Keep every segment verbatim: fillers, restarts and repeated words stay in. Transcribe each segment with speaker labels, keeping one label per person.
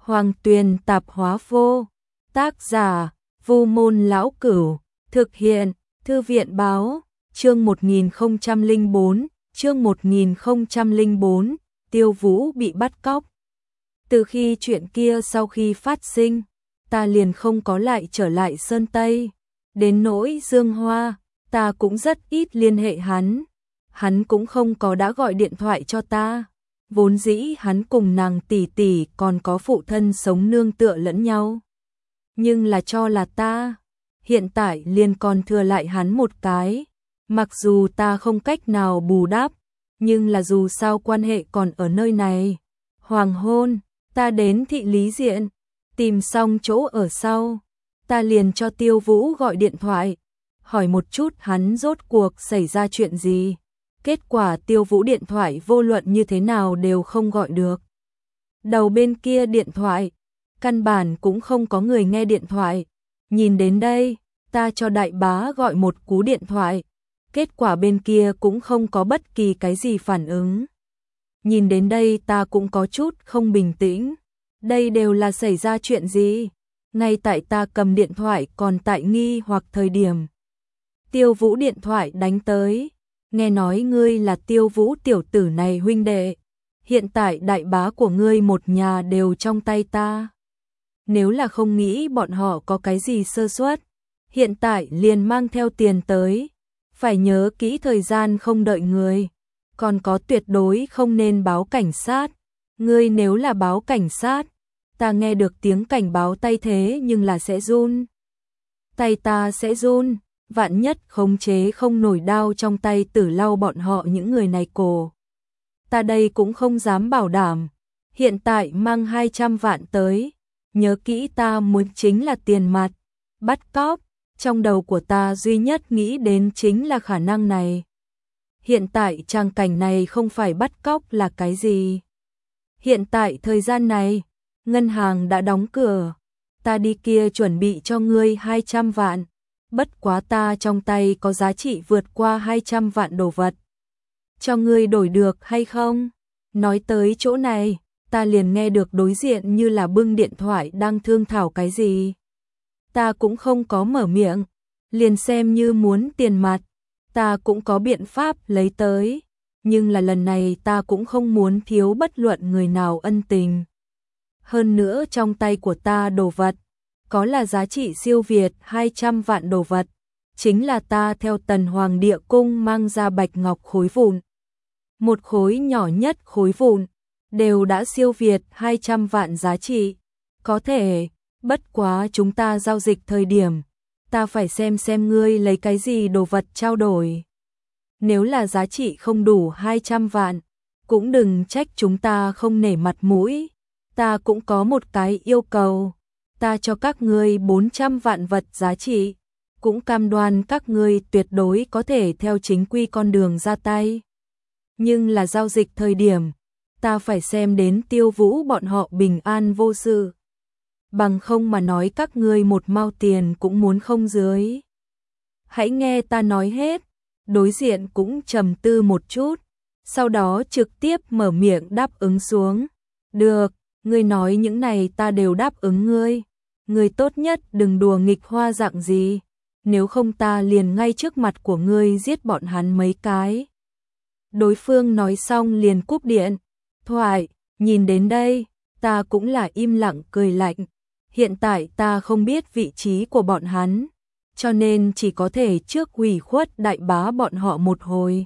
Speaker 1: Hoàng Tuyền Tạp Hóa Vô, tác giả Vu Môn Lão Cửu, thực hiện Thư viện Báo, chương một nghìn không trăm lẻ bốn, chương một nghìn không trăm lẻ bốn, Tiêu Vũ bị bắt cóc. Từ khi chuyện kia sau khi phát sinh, ta liền không có lại trở lại Sơn Tây. Đến nỗi Dương Hoa, ta cũng rất ít liên hệ hắn. Hắn cũng không có đã gọi điện thoại cho ta. Vốn dĩ hắn cùng nàng tỷ tỷ còn có phụ thân sống nương tựa lẫn nhau. Nhưng là cho là ta, hiện tại liền còn thừa lại hắn một cái. Mặc dù ta không cách nào bù đắp, nhưng là dù sao quan hệ còn ở nơi này. Hoàng hôn, ta đến thị lý diện, tìm xong chỗ ở sau, ta liền cho Tiêu Vũ gọi điện thoại, hỏi một chút hắn rốt cuộc xảy ra chuyện gì. Kết quả Tiêu Vũ điện thoại vô luận như thế nào đều không gọi được. Đầu bên kia điện thoại, căn bản cũng không có người nghe điện thoại. Nhìn đến đây, ta cho đại bá gọi một cú điện thoại. Kết quả bên kia cũng không có bất kỳ cái gì phản ứng. Nhìn đến đây ta cũng có chút không bình tĩnh. Đây đều là xảy ra chuyện gì? Ngay tại ta cầm điện thoại còn tại nghi hoặc thời điểm, Tiêu Vũ điện thoại đánh tới. Nghe nói ngươi là Tiêu Vũ tiểu tử này huynh đệ. Hiện tại đại bá của ngươi một nhà đều trong tay ta. Nếu là không nghĩ bọn họ có cái gì sơ suất, hiện tại liền mang theo tiền tới. Phải nhớ kỹ thời gian không đợi người. Còn có tuyệt đối không nên báo cảnh sát. Ngươi nếu là báo cảnh sát, ta nghe được tiếng cảnh báo tay thế nhưng là sẽ run. Tay ta sẽ run. Vạn nhất khống chế không nổi đao trong tay tử lau bọn họ những người này cổ. Ta đây cũng không dám bảo đảm. Hiện tại mang hai trăm vạn tới. Nhớ kỹ ta muốn chính là tiền mặt. Bắt cóc. Trong đầu của ta duy nhất nghĩ đến chính là khả năng này. Hiện tại trang cảnh này không phải bắt cóc là cái gì. Hiện tại thời gian này, ngân hàng đã đóng cửa. Ta đi kia chuẩn bị cho ngươi hai trăm vạn. Bất quá ta trong tay có giá trị vượt qua hai trăm vạn đồ vật. Cho ngươi đổi được hay không? Nói tới chỗ này, ta liền nghe được đối diện như là bưng điện thoại đang thương thảo cái gì. Ta cũng không có mở miệng, liền xem như muốn tiền mặt, ta cũng có biện pháp lấy tới. Nhưng là lần này ta cũng không muốn thiếu bất luận người nào ân tình. Hơn nữa trong tay của ta đồ vật, có là giá trị siêu việt hai trăm vạn đồ vật, chính là ta theo Tần Hoàng Địa Cung mang ra bạch ngọc khối vụn. Một khối nhỏ nhất khối vụn, đều đã siêu việt hai trăm vạn giá trị. Có thể, bất quá chúng ta giao dịch thời điểm, ta phải xem xem ngươi lấy cái gì đồ vật trao đổi. Nếu là giá trị không đủ hai trăm vạn, cũng đừng trách chúng ta không nể mặt mũi. Ta cũng có một cái yêu cầu. Ta cho các ngươi bốn trăm vạn vật giá trị, cũng cam đoan các ngươi tuyệt đối có thể theo chính quy con đường ra tay. Nhưng là giao dịch thời điểm, ta phải xem đến Tiêu Vũ bọn họ bình an vô sự. Bằng không mà nói các ngươi một mao tiền cũng muốn không dưới. Hãy nghe ta nói hết. Đối diện cũng trầm tư một chút, sau đó trực tiếp mở miệng đáp ứng xuống. Được, ngươi nói những này ta đều đáp ứng ngươi. Ngươi tốt nhất đừng đùa nghịch hoa dạng gì, nếu không ta liền ngay trước mặt của ngươi giết bọn hắn mấy cái. Đối phương nói xong liền cúp điện thoại. Nhìn đến đây, ta cũng là im lặng cười lạnh. Hiện tại ta không biết vị trí của bọn hắn, cho nên chỉ có thể trước ủy khuất đại bá bọn họ một hồi.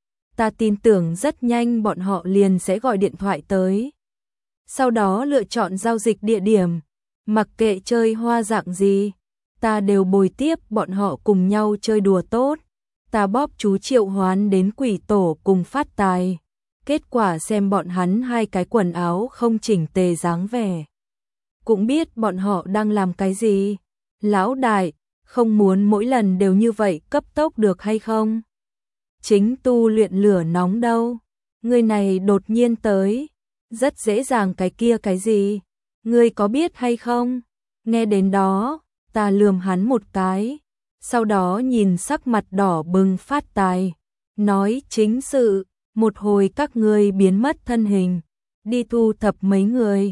Speaker 1: Ta tin tưởng rất nhanh bọn họ liền sẽ gọi điện thoại tới. Sau đó lựa chọn giao dịch địa điểm. Mặc kệ chơi hoa dạng gì, ta đều bồi tiếp bọn họ cùng nhau chơi đùa tốt. Ta bóp chú triệu hoán đến quỷ tổ cùng phát tài. Kết quả xem bọn hắn hai cái quần áo không chỉnh tề dáng vẻ. Cũng biết bọn họ đang làm cái gì. Lão đại, không muốn mỗi lần đều như vậy cấp tốc được hay không? Chính tu luyện lửa nóng đâu. Người này đột nhiên tới. Rất dễ dàng cái kia cái gì? Ngươi có biết hay không? Nghe đến đó, ta lườm hắn một cái, sau đó nhìn sắc mặt đỏ bừng phát tài, nói chính sự, một hồi các ngươi biến mất thân hình, đi thu thập mấy người,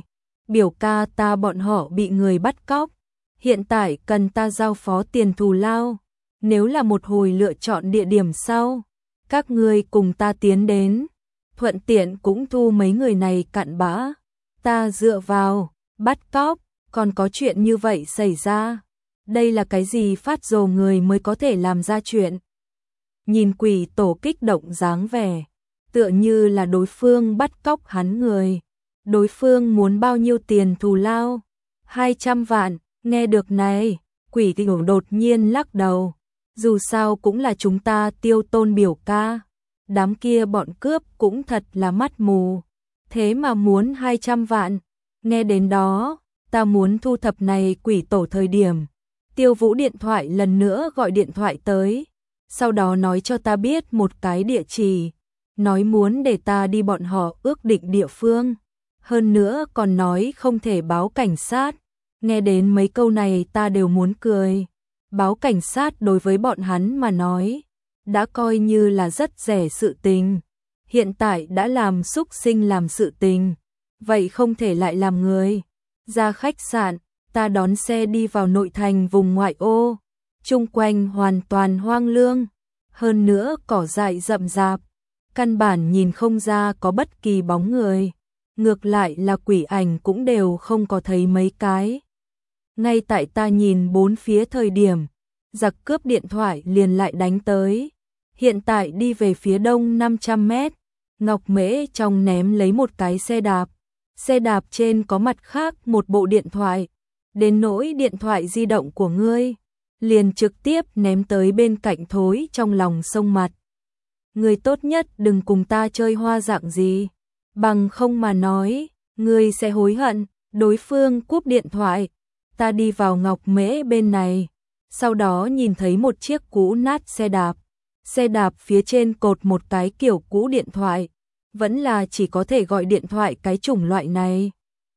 Speaker 1: biểu ca ta bọn họ bị người bắt cóc, hiện tại cần ta giao phó tiền thù lao, nếu là một hồi lựa chọn địa điểm sau, các ngươi cùng ta tiến đến, thuận tiện cũng thu mấy người này cặn bã, ta dựa vào, bắt cóc, còn có chuyện như vậy xảy ra, đây là cái gì phát rồ người mới có thể làm ra chuyện. Nhìn quỷ tổ kích động dáng vẻ, tựa như là đối phương bắt cóc hắn người. Đối phương muốn bao nhiêu tiền thù lao? hai trăm vạn, nghe được này, quỷ tiểu đột nhiên lắc đầu. Dù sao cũng là chúng ta Tiêu Tôn biểu ca. Đám kia bọn cướp cũng thật là mắt mù. Thế mà muốn hai trăm vạn. Nghe đến đó, ta muốn thu thập này quỷ tổ thời điểm. Tiêu Vũ điện thoại lần nữa gọi điện thoại tới. Sau đó nói cho ta biết một cái địa chỉ. Nói muốn để ta đi bọn họ ước định địa phương. Hơn nữa còn nói không thể báo cảnh sát. Nghe đến mấy câu này ta đều muốn cười. Báo cảnh sát đối với bọn hắn mà nói, đã coi như là rất rẻ sự tình. Hiện tại đã làm xúc sinh làm sự tình. Vậy không thể lại làm người. Ra khách sạn, ta đón xe đi vào nội thành vùng ngoại ô. Chung quanh hoàn toàn hoang lương. Hơn nữa cỏ dại rậm rạp. Căn bản nhìn không ra có bất kỳ bóng người. Ngược lại là quỷ ảnh cũng đều không có thấy mấy cái. Ngay tại ta nhìn bốn phía thời điểm, giặc cướp điện thoại liền lại đánh tới. Hiện tại đi về phía đông năm trăm mét, Ngọc Mễ trong ném lấy một cái xe đạp. Xe đạp trên có mặt khác một bộ điện thoại. Đến nỗi điện thoại di động của ngươi, liền trực tiếp ném tới bên cạnh thối trong lòng sông mặt. Ngươi tốt nhất đừng cùng ta chơi hoa dạng gì. Bằng không mà nói, ngươi sẽ hối hận. Đối phương cúp điện thoại. Ta đi vào Ngọc Mễ bên này. Sau đó nhìn thấy một chiếc cũ nát xe đạp. Xe đạp phía trên cột một cái kiểu cũ điện thoại. Vẫn là chỉ có thể gọi điện thoại cái chủng loại này.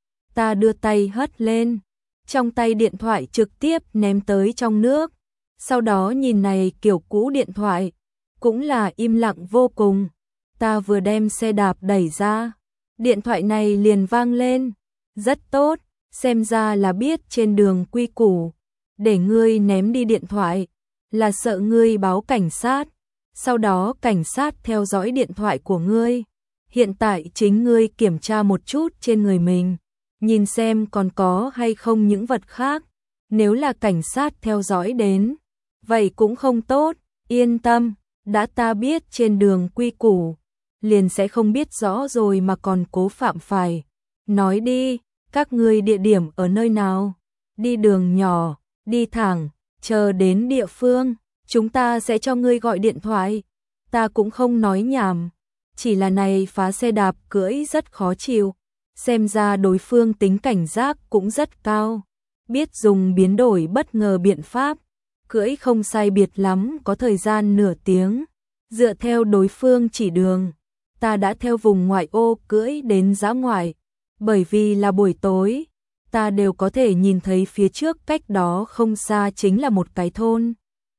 Speaker 1: Ta đưa tay hất lên. Trong tay điện thoại trực tiếp ném tới trong nước. Sau đó nhìn này kiểu cũ điện thoại. Cũng là im lặng vô cùng. Ta vừa đem xe đạp đẩy ra. Điện thoại này liền vang lên. Rất tốt, xem ra là biết trên đường quy củ. Để ngươi ném đi điện thoại. Là sợ ngươi báo cảnh sát. Sau đó cảnh sát theo dõi điện thoại của ngươi. Hiện tại chính ngươi kiểm tra một chút trên người mình. Nhìn xem còn có hay không những vật khác. Nếu là cảnh sát theo dõi đến. Vậy cũng không tốt, yên tâm. Đã ta biết trên đường quy củ. Liền sẽ không biết rõ rồi mà còn cố phạm phải. Nói đi, các ngươi địa điểm ở nơi nào? Đi đường nhỏ, đi thẳng, chờ đến địa phương. Chúng ta sẽ cho ngươi gọi điện thoại. Ta cũng không nói nhảm. Chỉ là này phá xe đạp cưỡi rất khó chịu. Xem ra đối phương tính cảnh giác cũng rất cao. Biết dùng biến đổi bất ngờ biện pháp. Cưỡi không sai biệt lắm có thời gian nửa tiếng. Dựa theo đối phương chỉ đường. Ta đã theo vùng ngoại ô cưỡi đến dã ngoại. Bởi vì là buổi tối. Ta đều có thể nhìn thấy phía trước cách đó không xa chính là một cái thôn.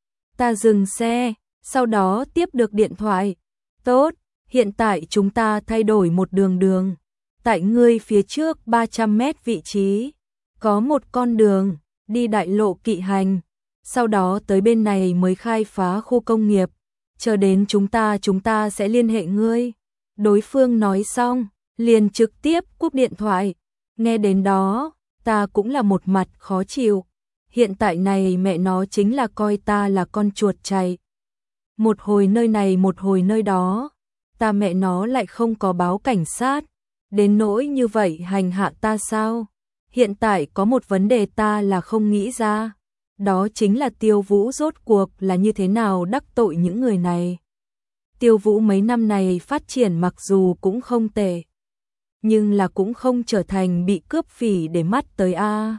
Speaker 1: Ta dừng xe. Sau đó tiếp được điện thoại. Tốt, hiện tại chúng ta thay đổi một đường đường. Tại ngươi phía trước ba trăm mét vị trí. Có một con đường, đi đại lộ kỵ hành. Sau đó tới bên này mới khai phá khu công nghiệp. Chờ đến chúng ta chúng ta sẽ liên hệ ngươi. Đối phương nói xong, liền trực tiếp cúp điện thoại. Nghe đến đó, ta cũng là một mặt khó chịu. Hiện tại này mẹ nó chính là coi ta là con chuột chạy. Một hồi nơi này một hồi nơi đó. Ta mẹ nó lại không có báo cảnh sát. Đến nỗi như vậy hành hạ ta sao? Hiện tại có một vấn đề ta là không nghĩ ra. Đó chính là Tiêu Vũ rốt cuộc là như thế nào đắc tội những người này. Tiêu Vũ mấy năm này phát triển mặc dù cũng không tệ. Nhưng là cũng không trở thành bị cướp phỉ để mắt tới a.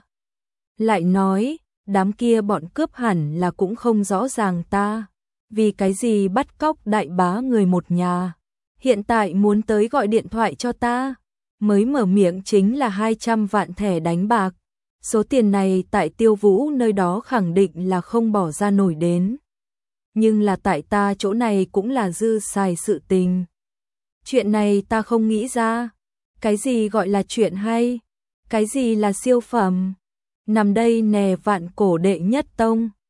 Speaker 1: Lại nói, đám kia bọn cướp hẳn là cũng không rõ ràng ta. Vì cái gì bắt cóc đại bá người một nhà. Hiện tại muốn tới gọi điện thoại cho ta. Mới mở miệng chính là hai trăm vạn thẻ đánh bạc. Số tiền này tại Tiêu Vũ nơi đó khẳng định là không bỏ ra nổi đến. Nhưng là tại ta chỗ này cũng là dư xài sự tình. Chuyện này ta không nghĩ ra. Cái gì gọi là chuyện hay? Cái gì là siêu phẩm? Nằm đây nè vạn cổ đệ nhất tông.